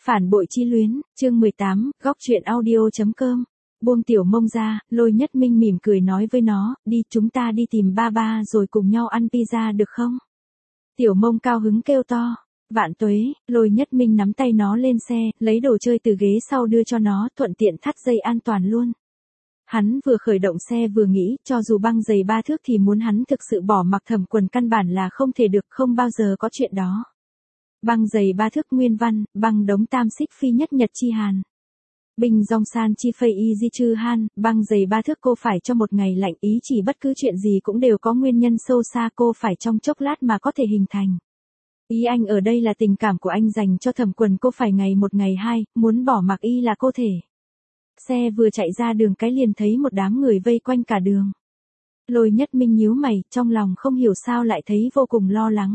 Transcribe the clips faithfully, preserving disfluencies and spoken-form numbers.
Phản bội chi luyến, chương mười tám, góc truyện audio.com. Buông Tiểu Mông ra, Lôi Nhất Minh mỉm cười nói với nó, đi chúng ta đi tìm ba ba rồi cùng nhau ăn pizza được không? Tiểu Mông cao hứng kêu to. Vạn tuế, Lôi Nhất Minh nắm tay nó lên xe, lấy đồ chơi từ ghế sau đưa cho nó, thuận tiện thắt dây an toàn luôn. Hắn vừa khởi động xe vừa nghĩ, cho dù băng giày ba thước thì muốn hắn thực sự bỏ mặc Thẩm Quần căn bản là không thể được, không bao giờ có chuyện đó. Băng giày ba thước nguyên văn, băng đống tam xích phi nhất nhật chi hàn. Bình dòng san chi phây y di chư han, băng giày ba thước cô phải cho một ngày lạnh, ý chỉ bất cứ chuyện gì cũng đều có nguyên nhân sâu xa, cô phải trong chốc lát mà có thể hình thành. Ý anh ở đây là tình cảm của anh dành cho Thẩm Quần, cô phải ngày một ngày hai, muốn bỏ mặc y là cô thể. Xe vừa chạy ra đường cái liền thấy một đám người vây quanh cả đường. Lôi Nhất Minh nhíu mày, trong lòng không hiểu sao lại thấy vô cùng lo lắng.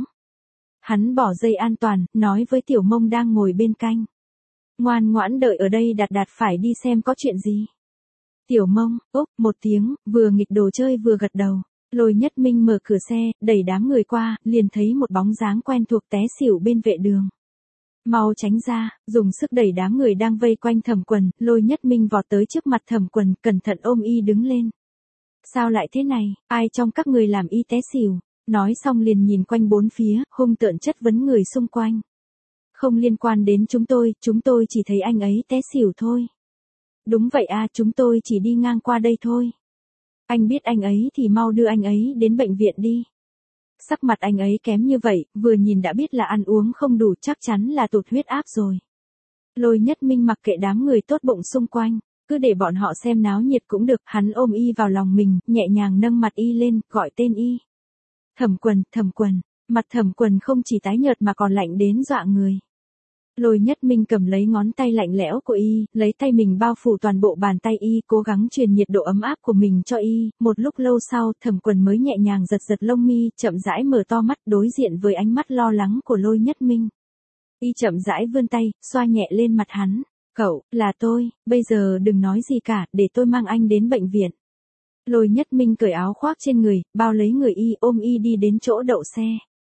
Hắn bỏ dây an toàn, nói với Tiểu Mông đang ngồi bên cạnh. Ngoan ngoãn đợi ở đây, Đạt Đạt phải đi xem có chuyện gì. Tiểu Mông, úp, một tiếng, vừa nghịch đồ chơi vừa gật đầu. Lôi Nhất Minh mở cửa xe, đẩy đám người qua, liền thấy một bóng dáng quen thuộc té xỉu bên vệ đường. Mau tránh ra, dùng sức đẩy đám người đang vây quanh Thẩm Quần, Lôi Nhất Minh vọt tới trước mặt Thẩm Quần, cẩn thận ôm y đứng lên. Sao lại thế này, ai trong các người làm y té xỉu? Nói xong liền nhìn quanh bốn phía, hung tợn chất vấn người xung quanh. Không liên quan đến chúng tôi, chúng tôi chỉ thấy anh ấy té xỉu thôi. Đúng vậy à, chúng tôi chỉ đi ngang qua đây thôi. Anh biết anh ấy thì mau đưa anh ấy đến bệnh viện đi. Sắc mặt anh ấy kém như vậy, vừa nhìn đã biết là ăn uống không đủ, chắc chắn là tụt huyết áp rồi. Lôi Nhất Minh mặc kệ đám người tốt bụng xung quanh, cứ để bọn họ xem náo nhiệt cũng được, hắn ôm y vào lòng mình, nhẹ nhàng nâng mặt y lên, gọi tên y. Thẩm Quần, Thẩm Quần, mặt Thẩm Quần không chỉ tái nhợt mà còn lạnh đến dọa người. Lôi Nhất Minh cầm lấy ngón tay lạnh lẽo của y, lấy tay mình bao phủ toàn bộ bàn tay y, cố gắng truyền nhiệt độ ấm áp của mình cho y. Một lúc lâu sau, Thẩm Quần mới nhẹ nhàng giật giật lông mi, chậm rãi mở to mắt đối diện với ánh mắt lo lắng của Lôi Nhất Minh. Y chậm rãi vươn tay, xoa nhẹ lên mặt hắn. Cậu, là tôi, bây giờ đừng nói gì cả, để tôi mang anh đến bệnh viện. Lôi Nhất Minh cởi áo khoác trên người, bao lấy người y, ôm y đi đến chỗ đậu xe.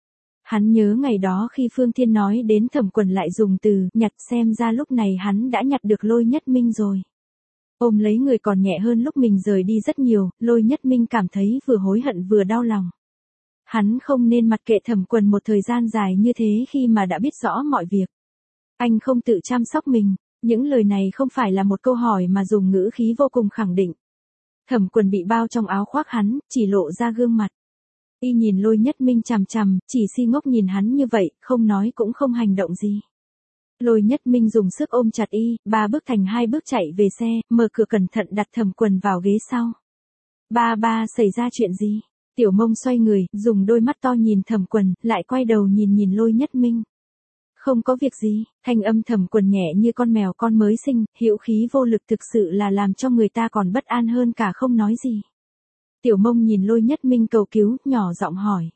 Hắn nhớ ngày đó khi Phương Thiên nói đến Thẩm Quần lại dùng từ nhặt, xem ra lúc này hắn đã nhặt được Lôi Nhất Minh rồi. Ôm lấy người còn nhẹ hơn lúc mình rời đi rất nhiều, Lôi Nhất Minh cảm thấy vừa hối hận vừa đau lòng. Hắn không nên mặc kệ Thẩm Quần một thời gian dài như thế khi mà đã biết rõ mọi việc. Anh không tự chăm sóc mình, những lời này không phải là một câu hỏi mà dùng ngữ khí vô cùng khẳng định. Thẩm Quần bị bao trong áo khoác hắn, chỉ lộ ra gương mặt. Y nhìn Lôi Nhất Minh chằm chằm, chỉ si ngốc nhìn hắn như vậy, không nói cũng không hành động gì. Lôi Nhất Minh dùng sức ôm chặt y, ba bước thành hai bước chạy về xe, mở cửa cẩn thận đặt Thẩm Quần vào ghế sau. Ba ba, xảy ra chuyện gì? Tiểu Mông xoay người, dùng đôi mắt to nhìn Thẩm Quần, lại quay đầu nhìn nhìn Lôi Nhất Minh. Không có việc gì, thanh âm Thẩm Quần nhẹ như con mèo con mới sinh, hữu khí vô lực thực sự là làm cho người ta còn bất an hơn cả không nói gì. Tiểu Mông nhìn Lôi Nhất Minh cầu cứu, nhỏ giọng hỏi.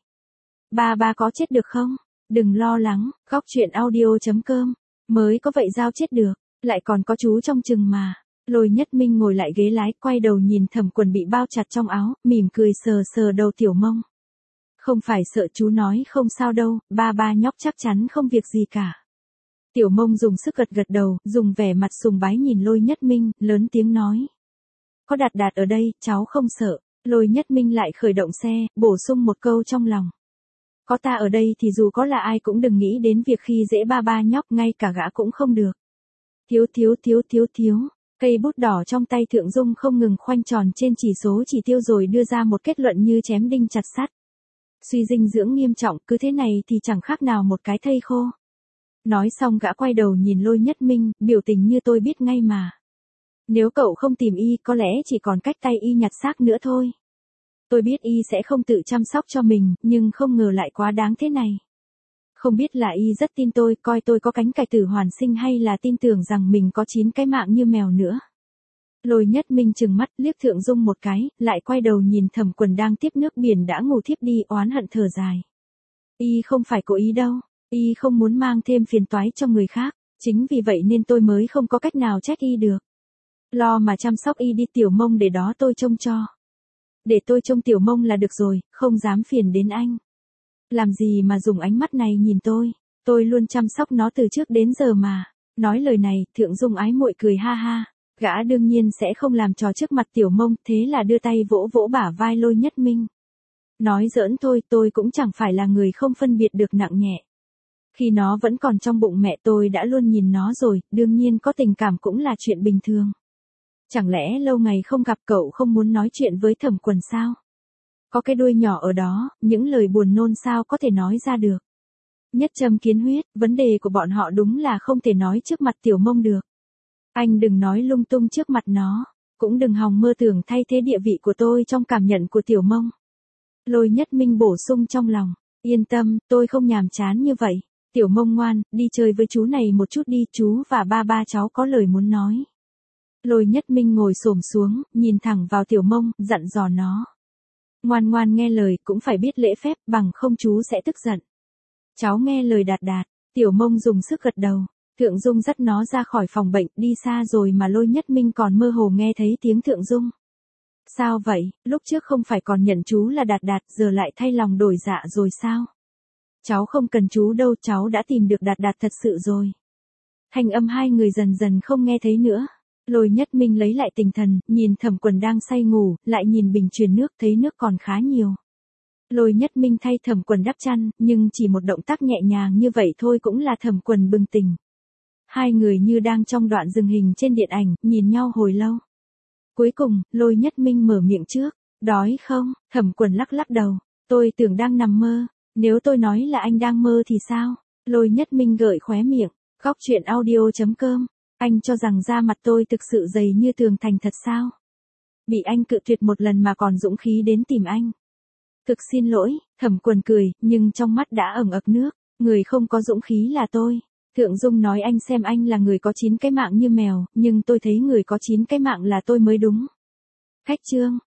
Ba ba có chết được không? Đừng lo lắng, góc truyện audio.com. Mới có vậy giao chết được, lại còn có chú trong chừng mà. Lôi Nhất Minh ngồi lại ghế lái, quay đầu nhìn Thẩm Quần bị bao chặt trong áo, mỉm cười sờ sờ đầu Tiểu Mông. Không phải sợ chú nói không sao đâu, ba ba nhóc chắc chắn không việc gì cả. Tiểu Mông dùng sức gật gật đầu, dùng vẻ mặt sùng bái nhìn Lôi Nhất Minh, lớn tiếng nói. Có Đạt Đạt ở đây, cháu không sợ. Lôi Nhất Minh lại khởi động xe, bổ sung một câu trong lòng. Có ta ở đây thì dù có là ai cũng đừng nghĩ đến việc khi dễ ba ba nhóc, ngay cả gã cũng không được. Thiếu thiếu thiếu thiếu thiếu, cây bút đỏ trong tay Thượng Dung không ngừng khoanh tròn trên chỉ số chỉ tiêu rồi đưa ra một kết luận như chém đinh chặt sắt. Suy dinh dưỡng nghiêm trọng, cứ thế này thì chẳng khác nào một cái thây khô. Nói xong gã quay đầu nhìn Lôi Nhất Minh, biểu tình như tôi biết ngay mà. Nếu cậu không tìm y, có lẽ chỉ còn cách tay y nhặt xác nữa thôi. Tôi biết y sẽ không tự chăm sóc cho mình, nhưng không ngờ lại quá đáng thế này. Không biết là y rất tin tôi, coi tôi có cánh cải tử hoàn sinh, hay là tin tưởng rằng mình có chín cái mạng như mèo nữa. Lôi Nhất Minh trừng mắt, liếc Thượng Dung một cái, lại quay đầu nhìn Thẩm Quần đang tiếp nước biển đã ngủ thiếp đi, oán hận thở dài. Y không phải cố ý đâu, y không muốn mang thêm phiền toái cho người khác, chính vì vậy nên tôi mới không có cách nào trách y được. Lo mà chăm sóc y đi, Tiểu Mông để đó tôi trông cho. Để tôi trông Tiểu Mông là được rồi, không dám phiền đến anh. Làm gì mà dùng ánh mắt này nhìn tôi, tôi luôn chăm sóc nó từ trước đến giờ mà. Nói lời này, Thượng Dung ái muội cười ha ha. Gã đương nhiên sẽ không làm trò trước mặt Tiểu Mông, thế là đưa tay vỗ vỗ bả vai Lôi Nhất Minh. Nói giỡn thôi, tôi cũng chẳng phải là người không phân biệt được nặng nhẹ. Khi nó vẫn còn trong bụng mẹ tôi đã luôn nhìn nó rồi, đương nhiên có tình cảm cũng là chuyện bình thường. Chẳng lẽ lâu ngày không gặp cậu không muốn nói chuyện với Thẩm Quần sao? Có cái đuôi nhỏ ở đó, những lời buồn nôn sao có thể nói ra được. Nhất châm kiến huyết, vấn đề của bọn họ đúng là không thể nói trước mặt Tiểu Mông được. Anh đừng nói lung tung trước mặt nó, cũng đừng hòng mơ tưởng thay thế địa vị của tôi trong cảm nhận của Tiểu Mông. Lôi Nhất Minh bổ sung trong lòng, yên tâm, tôi không nhàm chán như vậy. Tiểu Mông ngoan, đi chơi với chú này một chút đi, chú và ba ba cháu có lời muốn nói. Lôi Nhất Minh ngồi xổm xuống, nhìn thẳng vào Tiểu Mông, dặn dò nó. Ngoan ngoan nghe lời, cũng phải biết lễ phép, bằng không chú sẽ tức giận. Cháu nghe lời Đạt Đạt. Tiểu Mông dùng sức gật đầu. Thượng Dung dắt nó ra khỏi phòng bệnh, đi xa rồi mà Lôi Nhất Minh còn mơ hồ nghe thấy tiếng Thượng Dung. Sao vậy, lúc trước không phải còn nhận chú là Đạt Đạt, giờ lại thay lòng đổi dạ rồi sao? Cháu không cần chú đâu, cháu đã tìm được Đạt Đạt thật sự rồi. Thanh âm hai người dần dần không nghe thấy nữa. Lôi Nhất Minh lấy lại tinh thần, nhìn Thẩm Quần đang say ngủ, lại nhìn bình truyền nước, thấy nước còn khá nhiều. Lôi Nhất Minh thay Thẩm Quần đắp chăn, nhưng chỉ một động tác nhẹ nhàng như vậy thôi cũng là Thẩm Quần bừng tỉnh. Hai người như đang trong đoạn dừng hình trên điện ảnh, nhìn nhau hồi lâu. Cuối cùng, Lôi Nhất Minh mở miệng trước. Đói không? Thẩm Quần lắc lắc đầu. Tôi tưởng đang nằm mơ. Nếu tôi nói là anh đang mơ thì sao? Lôi Nhất Minh gợi khóe miệng. Góc truyện audio chấm com. Anh cho rằng da mặt tôi thực sự dày như tường thành thật sao? Bị anh cự tuyệt một lần mà còn dũng khí đến tìm anh. Thực xin lỗi, Thẩm Quần cười, nhưng trong mắt đã ẩn ực nước. Người không có dũng khí là tôi. Thượng Dung nói anh xem anh là người có chín cái mạng như mèo, nhưng tôi thấy người có chín cái mạng là tôi mới đúng. Khách trương,